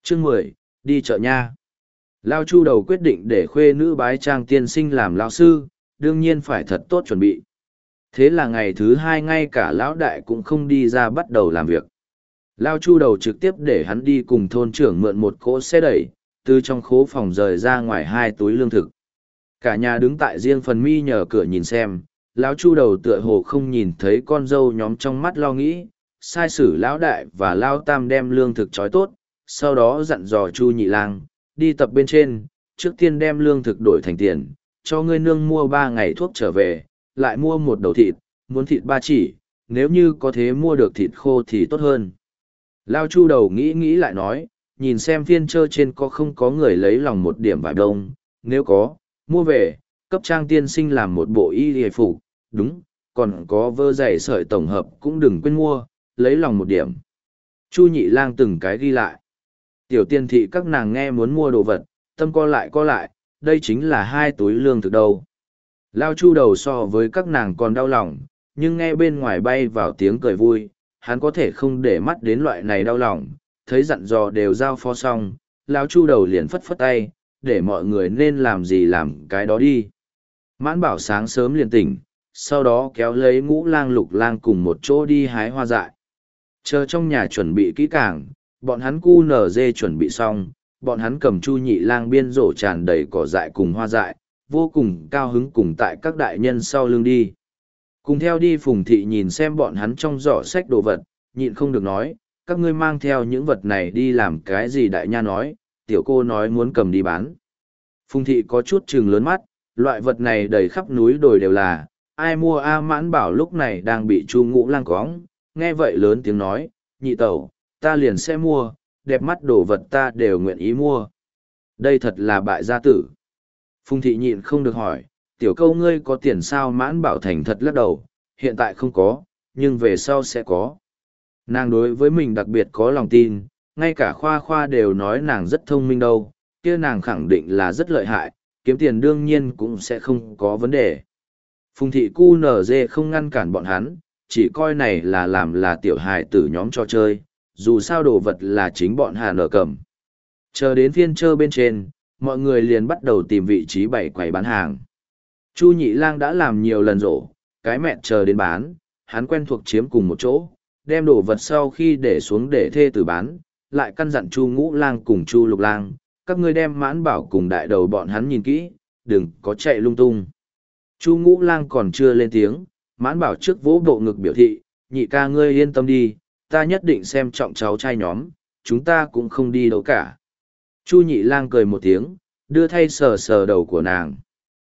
Chương 10, đi chợ nha. Lao Chu đầu quyết định để khuê nữ bái trang tiên sinh làm lão sư, đương nhiên phải thật tốt chuẩn bị. Thế là ngày thứ hai ngay cả lão đại cũng không đi ra bắt đầu làm việc. Lao Chu đầu trực tiếp để hắn đi cùng thôn trưởng mượn một cỗ xe đẩy, từ trong khố phòng rời ra ngoài 2 túi lương thực. Cả nhà đứng tại riêng phần mi nhờ cửa nhìn xem, lão Chu đầu tựa hồ không nhìn thấy con dâu nhóm trong mắt lo nghĩ, sai sử lão đại và lao tam đem lương thực trói tốt, sau đó dặn dò Chu Nhị Lang, đi tập bên trên, trước tiên đem lương thực đổi thành tiền, cho ngươi nương mua 3 ngày thuốc trở về, lại mua một đầu thịt, muốn thịt 3 chỉ, nếu như có thế mua được thịt khô thì tốt hơn. Lao Chu đầu nghĩ lại nói, nhìn xem phiên trơ trên có không có người lấy lòng một điểm vải đông, nếu có, mua về, cấp trang tiên sinh làm một bộ y hề phục, đúng, còn có vơ giày sợi tổng hợp cũng đừng quên mua, lấy lòng một điểm. Chu Nhị Lang từng cái ghi lại. Tiểu tiên thị các nàng nghe muốn mua đồ vật, tâm co lại, đây chính là 2 túi lương thực đâu. Lao Chu đầu so với các nàng còn đau lòng, nhưng nghe bên ngoài bay vào tiếng cười vui, hắn có thể không để mắt đến loại này đau lòng, thấy dặn dò đều giao phó xong, Lao Chu đầu liền phất phất tay, để mọi người nên làm gì làm cái đó đi. Mãn Bảo sáng sớm liền tỉnh, sau đó kéo lấy Ngũ Lang Lục Lang cùng một chỗ đi hái hoa dại. Chờ trong nhà chuẩn bị kỹ càng, bọn hắn cu nở dê chuẩn bị xong, bọn hắn cầm Chu Nhị Lang biên rổ tràn đầy cỏ dại cùng hoa dại, vô cùng cao hứng cùng tại các đại nhân sau lưng đi. Cùng theo đi Phùng Thị nhìn xem bọn hắn trong giỏ sách đồ vật, nhịn không được nói, các ngươi mang theo những vật này đi làm cái gì đại nha nói, tiểu cô nói muốn cầm đi bán. Phùng Thị có chút trừng lớn mắt, loại vật này đầy khắp núi đồi đều là, ai mua a Mãn Bảo lúc này đang bị Chu Ngũ Lang cóng, nghe vậy lớn tiếng nói, nhị tẩu, ta liền sẽ mua, đẹp mắt đồ vật ta đều nguyện ý mua. Đây thật là bại gia tử. Phùng Thị nhịn không được hỏi, tiểu câu ngươi có tiền sao? Mãn Bảo thành thật lắc đầu, hiện tại không có, nhưng về sau sẽ có. Nàng đối với mình đặc biệt có lòng tin, ngay cả Khoa Khoa đều nói nàng rất thông minh đâu, kia nàng khẳng định là rất lợi hại, kiếm tiền đương nhiên cũng sẽ không có vấn đề. Phùng Thị cu nở dê không ngăn cản bọn hắn, chỉ coi này là làm là tiểu hài tử nhóm cho chơi, dù sao đồ vật là chính bọn Hà nở cầm. Chờ đến phiên trơ bên trên, mọi người liền bắt đầu tìm vị trí bày quầy bán hàng. Chu Nhị Lang đã làm nhiều lần rổ, cái mẹ chờ đến bán, hắn quen thuộc chiếm cùng một chỗ, đem đồ vật sau khi để xuống để thê tử bán, lại căn dặn Chu Ngũ Lang cùng Chu Lục Lang, các ngươi đem Mãn Bảo cùng đại đầu bọn hắn nhìn kỹ, đừng có chạy lung tung. Chu Ngũ Lang còn chưa lên tiếng, Mãn Bảo trước vỗ bộ ngực biểu thị, nhị ca ngươi yên tâm đi, ta nhất định xem trọng cháu trai nhóm, chúng ta cũng không đi đâu cả. Chu Nhị Lang cười một tiếng, đưa thay sờ sờ đầu của nàng.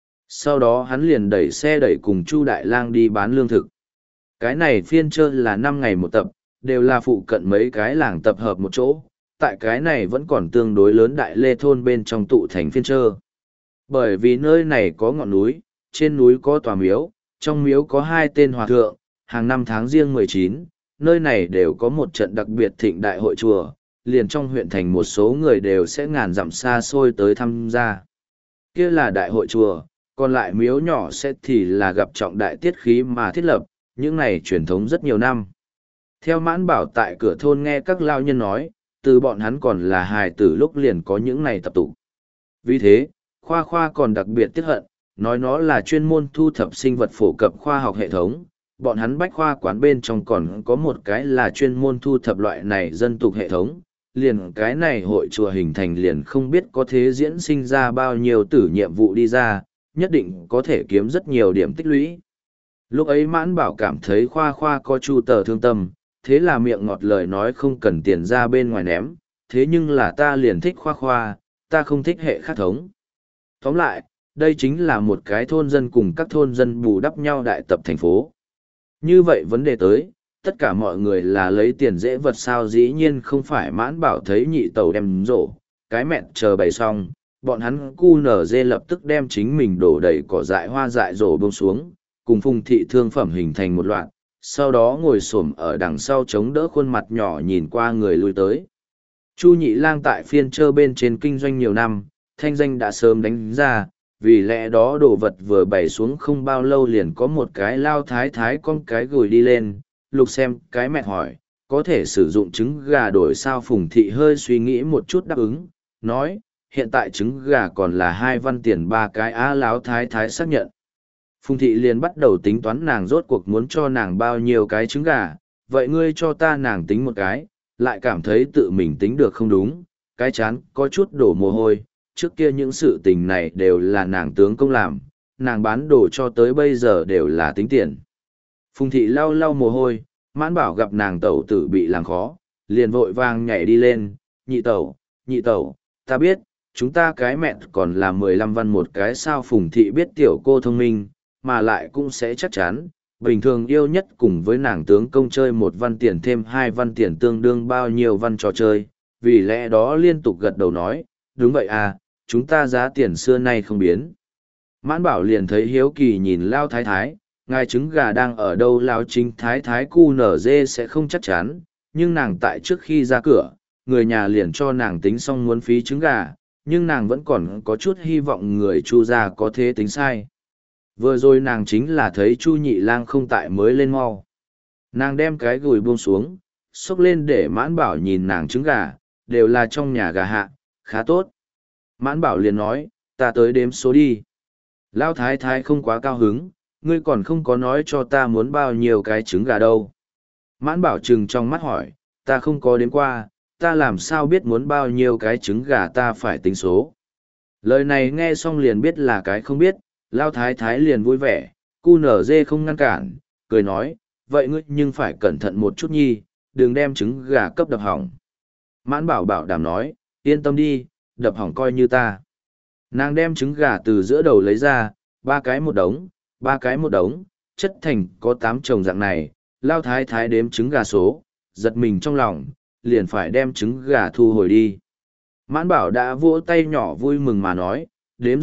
Sau đó hắn liền đẩy xe đẩy cùng Chu Đại Lang đi bán lương thực. Cái này phiên trơ là 5 ngày một tập, đều là phụ cận mấy cái làng tập hợp một chỗ, tại cái này vẫn còn tương đối lớn đại lê thôn bên trong tụ thành phiên trơ. Bởi vì nơi này có ngọn núi, trên núi có tòa miếu, trong miếu có 2 tên hòa thượng, hàng năm tháng riêng 19, nơi này đều có một trận đặc biệt thịnh đại hội chùa, liền trong huyện thành một số người đều sẽ ngàn dặm xa xôi tới tham gia. Kia là đại hội chùa, còn lại miếu nhỏ sẽ thì là gặp trọng đại tiết khí mà thiết lập, những này truyền thống rất nhiều năm. Theo Mãn Bảo tại cửa thôn nghe các lao nhân nói, từ bọn hắn còn là hài tử lúc liền có những này tập tụ. Vì thế, Khoa Khoa còn đặc biệt tiếc hận, nói nó là chuyên môn thu thập sinh vật phổ cập khoa học hệ thống. Bọn hắn bách khoa quán bên trong còn có một cái là chuyên môn thu thập loại này dân tục hệ thống, liền cái này hội chùa hình thành liền không biết có thế diễn sinh ra bao nhiêu tử nhiệm vụ đi ra, nhất định có thể kiếm rất nhiều điểm tích lũy. Lúc ấy Mãn Bảo cảm thấy Khoa Khoa có chu tờ thương tâm, thế là miệng ngọt lời nói không cần tiền ra bên ngoài ném, thế nhưng là ta liền thích Khoa Khoa, ta không thích hệ khác thống. Tóm lại, đây chính là một cái thôn dân cùng các thôn dân bù đắp nhau đại tập thành phố. Như vậy vấn đề tới, tất cả mọi người là lấy tiền dễ vật sao, dĩ nhiên không phải Mãn Bảo thấy nhị tẩu đem rổ, cái mẹn chờ bày xong, bọn hắn cu nở dê lập tức đem chính mình đổ đầy cỏ dại hoa dại rổ bông xuống, cùng Phùng Thị thương phẩm hình thành một loạt, sau đó ngồi xổm ở đằng sau chống đỡ khuôn mặt nhỏ nhìn qua người lui tới. Chu Nhị Lang tại phiên trơ bên trên kinh doanh nhiều năm, thanh danh đã sớm đánh ra, vì lẽ đó đồ vật vừa bày xuống không bao lâu liền có một cái lao thái thái con cái gửi đi lên, lục xem cái mẹ hỏi, có thể sử dụng trứng gà đổi sao? Phùng thị hơi suy nghĩ một chút đáp ứng, nói, hiện tại trứng gà còn là 2 văn tiền 3 cái á. Lão thái thái xác nhận. Phùng thị liền bắt đầu tính toán nàng rốt cuộc muốn cho nàng bao nhiêu cái trứng gà, vậy ngươi cho ta, nàng tính một cái, lại cảm thấy tự mình tính được không đúng, cái chán có chút đổ mồ hôi, trước kia những sự tình này đều là nàng tướng công làm, nàng bán đồ cho tới bây giờ đều là tính tiền. Phùng thị lau lau mồ hôi, Mãn Bảo gặp nàng tẩu tử bị làm khó, liền vội vàng nhảy đi lên, nhị tẩu, ta biết, chúng ta cái mẹ còn là 15 văn một cái sao? Phùng thị biết tiểu cô thông minh, mà lại cũng sẽ chắc chắn, bình thường yêu nhất cùng với nàng tướng công chơi 1 văn tiền thêm 2 văn tiền tương đương bao nhiêu văn trò chơi, vì lẽ đó liên tục gật đầu nói, đúng vậy à, chúng ta giá tiền xưa nay không biến. Mãn Bảo liền thấy hiếu kỳ nhìn Lao thái thái, ngài trứng gà đang ở đâu? Lao chính thái thái cu nở dê sẽ không chắc chắn, nhưng nàng tại trước khi ra cửa, người nhà liền cho nàng tính xong muốn phí trứng gà, nhưng nàng vẫn còn có chút hy vọng người Chu gia có thế tính sai. Vừa rồi nàng chính là thấy Chu nhị lang không tại mới lên mau. Nàng đem cái gùi buông xuống, xốc lên để Mãn Bảo nhìn nàng trứng gà, đều là trong nhà gà hạ, khá tốt. Mãn Bảo liền nói, ta tới đếm số đi. Lão thái thái không quá cao hứng, ngươi còn không có nói cho ta muốn bao nhiêu cái trứng gà đâu. Mãn Bảo trừng trong mắt hỏi, ta không có đếm qua, ta làm sao biết muốn bao nhiêu cái trứng gà, ta phải tính số. Lời này nghe xong liền biết là cái không biết, Lao thái thái liền vui vẻ, cu nở dê không ngăn cản, cười nói, vậy ngươi nhưng phải cẩn thận một chút nhi, đừng đem trứng gà cấp đập hỏng. Mãn Bảo bảo đảm nói, yên tâm đi, đập hỏng coi như ta. Nàng đem trứng gà từ giữa đầu lấy ra, 3 cái một đống, 3 cái một đống, chất thành có 8 chồng dạng này. Lao thái thái đếm trứng gà số, giật mình trong lòng, liền phải đem trứng gà thu hồi đi. Mãn Bảo đã vỗ tay nhỏ vui mừng mà nói, đếm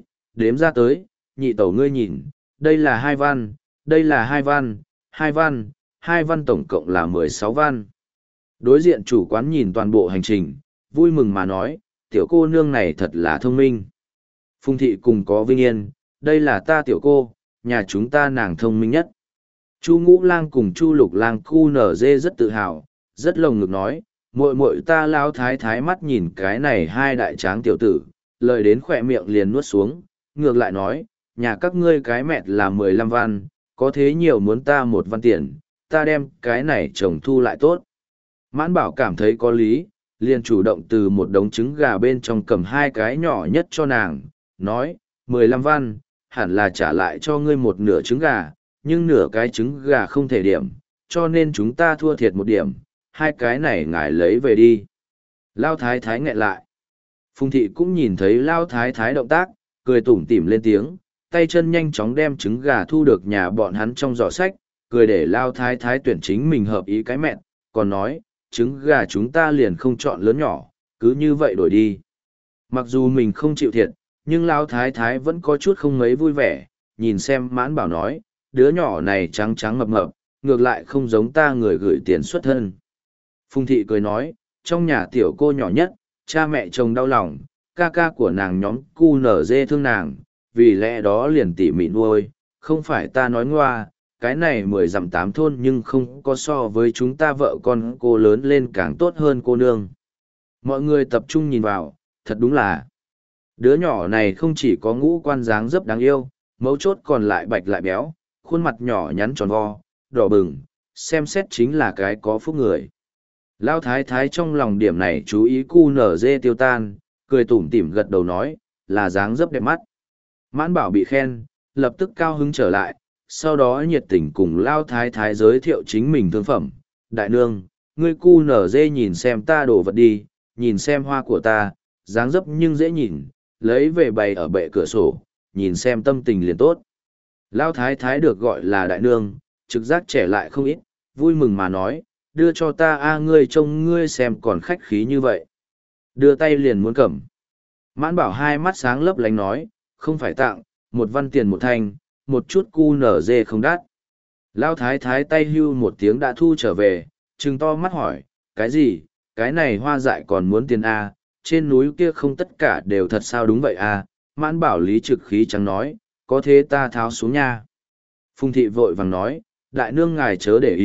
ra tới, nhị tẩu ngươi nhìn, đây là 2 văn, đây là 2 văn, 2 văn, 2 văn tổng cộng là 16 văn. Đối diện chủ quán nhìn toàn bộ hành trình, vui mừng mà nói, tiểu cô nương này thật là thông minh. Phùng thị cùng có vinh yên, đây là ta tiểu cô, nhà chúng ta nàng thông minh nhất. Chu Ngũ Lang cùng Chu Lục Lang cu nở dê rất tự hào, rất lồng ngực nói, muội muội ta. Lao thái thái mắt nhìn cái này 2 đại tráng tiểu tử, lời đến khỏe miệng liền nuốt xuống, ngược lại nói, nhà các ngươi cái mẹ là 15 văn, có thế nhiều muốn ta 1 văn tiền, ta đem cái này chồng thu lại tốt. Mãn Bảo cảm thấy có lý, liền chủ động từ một đống trứng gà bên trong cầm 2 cái nhỏ nhất cho nàng, nói, 15 văn, hẳn là trả lại cho ngươi 1 nửa trứng gà, nhưng nửa cái trứng gà không thể điểm, cho nên chúng ta thua thiệt 1 điểm, 2 cái này ngài lấy về đi. Lao thái thái nghẹn lại. Phùng thị cũng nhìn thấy Lao thái thái động tác, cười tủm tỉm lên tiếng, tay chân nhanh chóng đem trứng gà thu được nhà bọn hắn trong giỏ sách, cười để Lao thái thái tuyển chính mình hợp ý cái mẹn, còn nói, trứng gà chúng ta liền không chọn lớn nhỏ, cứ như vậy đổi đi. Mặc dù mình không chịu thiệt, nhưng Lao thái thái vẫn có chút không mấy vui vẻ, nhìn xem Mãn Bảo nói, đứa nhỏ này trắng trắng mập mập, ngược lại không giống ta người gửi tiền xuất thân. Phùng thị cười nói, trong nhà tiểu cô nhỏ nhất, cha mẹ chồng đau lòng, ca ca của nàng nhóm cu nở dê thương nàng, vì lẽ đó liền tỉ mỉ nuôi, không phải ta nói ngoa, cái này 10 dặm 8 thôn nhưng không có so với chúng ta vợ con cô lớn lên càng tốt hơn cô nương. Mọi người tập trung nhìn vào, thật đúng là, đứa nhỏ này không chỉ có ngũ quan dáng dấp đáng yêu, mấu chốt còn lại bạch lại béo, khuôn mặt nhỏ nhắn tròn vo, đỏ bừng, xem xét chính là cái có phúc người. Lao thái thái trong lòng điểm này chú ý cu nở dê tiêu tan, cười tủm tỉm gật đầu nói, là dáng dấp đẹp mắt. Mãn Bảo bị khen, lập tức cao hứng trở lại, sau đó nhiệt tình cùng Lao thái thái giới thiệu chính mình thương phẩm. Đại nương, ngươi cu nở dê nhìn xem ta đổ vật đi, nhìn xem hoa của ta, dáng dấp nhưng dễ nhìn, lấy về bày ở bệ cửa sổ, nhìn xem tâm tình liền tốt. Lao thái thái được gọi là đại nương, trực giác trẻ lại không ít, vui mừng mà nói, đưa cho ta ngươi trông ngươi xem còn khách khí như vậy. Đưa tay liền muốn cầm. Mãn Bảo hai mắt sáng lấp lánh nói, không phải tặng, 1 văn tiền 1 thanh, một chút cu nở dê không đắt. Lao thái thái tay hưu một tiếng đã thu trở về, trừng to mắt hỏi, cái gì, cái này hoa dại còn muốn tiền A, trên núi kia không tất cả đều thật sao? Đúng vậy A. Mãn Bảo lý trực khí trắng nói, có thế ta tháo xuống nha. Phùng thị vội vàng nói, đại nương ngài chớ để ý,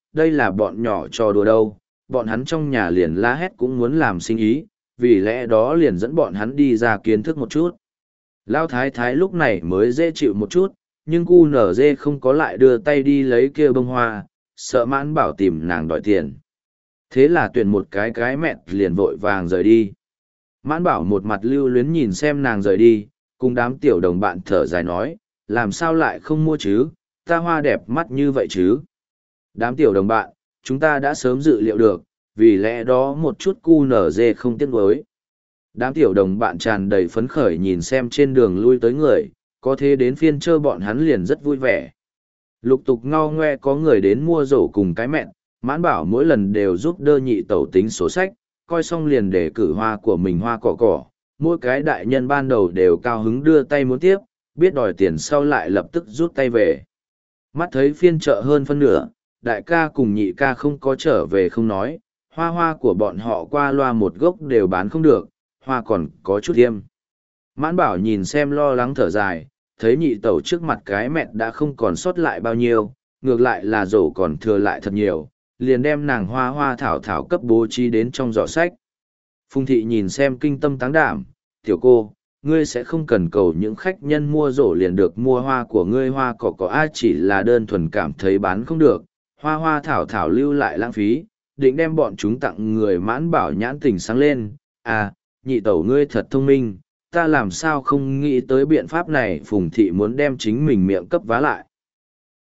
đây là bọn nhỏ trò đùa đâu, bọn hắn trong nhà liền la hét cũng muốn làm sinh ý, vì lẽ đó liền dẫn bọn hắn đi ra kiến thức một chút. Lao thái thái lúc này mới dễ chịu một chút, nhưng cu nở dê không có lại đưa tay đi lấy kia bông hoa, sợ Mãn Bảo tìm nàng đòi tiền. Thế là tuyển một cái mẹ liền vội vàng rời đi. Mãn Bảo một mặt lưu luyến nhìn xem nàng rời đi, cùng đám tiểu đồng bạn thở dài nói, làm sao lại không mua chứ, ta hoa đẹp mắt như vậy chứ. Đám tiểu đồng bạn, chúng ta đã sớm dự liệu được, vì lẽ đó một chút cu nở dê không tiếc nuối. Đám tiểu đồng bạn tràn đầy phấn khởi nhìn xem trên đường lui tới người, có thế đến phiên chơi bọn hắn liền rất vui vẻ. Lục tục ngao ngoe có người đến mua rổ cùng cái mẹn, Mãn Bảo mỗi lần đều giúp đỡ nhị tẩu tính số sách, coi xong liền để cử hoa của mình hoa cỏ. Mỗi cái đại nhân ban đầu đều cao hứng đưa tay muốn tiếp, biết đòi tiền sau lại lập tức rút tay về. Mắt thấy phiên chợ hơn phân nửa, đại ca cùng nhị ca không có trở về không nói, hoa của bọn họ qua loa một gốc đều bán không được, hoa còn có chút tiêm. Mãn Bảo nhìn xem lo lắng thở dài, thấy nhị tẩu trước mặt cái mẹn đã không còn sót lại bao nhiêu, ngược lại là rổ còn thừa lại thật nhiều, liền đem nàng hoa thảo cấp bố trí đến trong giỏ sách. Phùng thị nhìn xem kinh tâm táng đảm, tiểu cô, ngươi sẽ không cần cầu những khách nhân mua rổ liền được mua hoa của ngươi, hoa cỏ ai chỉ là đơn thuần cảm thấy bán không được, hoa thảo lưu lại lãng phí, định đem bọn chúng tặng người. Mãn Bảo nhãn tình sáng lên, à, nhị tẩu ngươi thật thông minh, ta làm sao không nghĩ tới biện pháp này. Phùng thị muốn đem chính mình miệng cấp vá lại.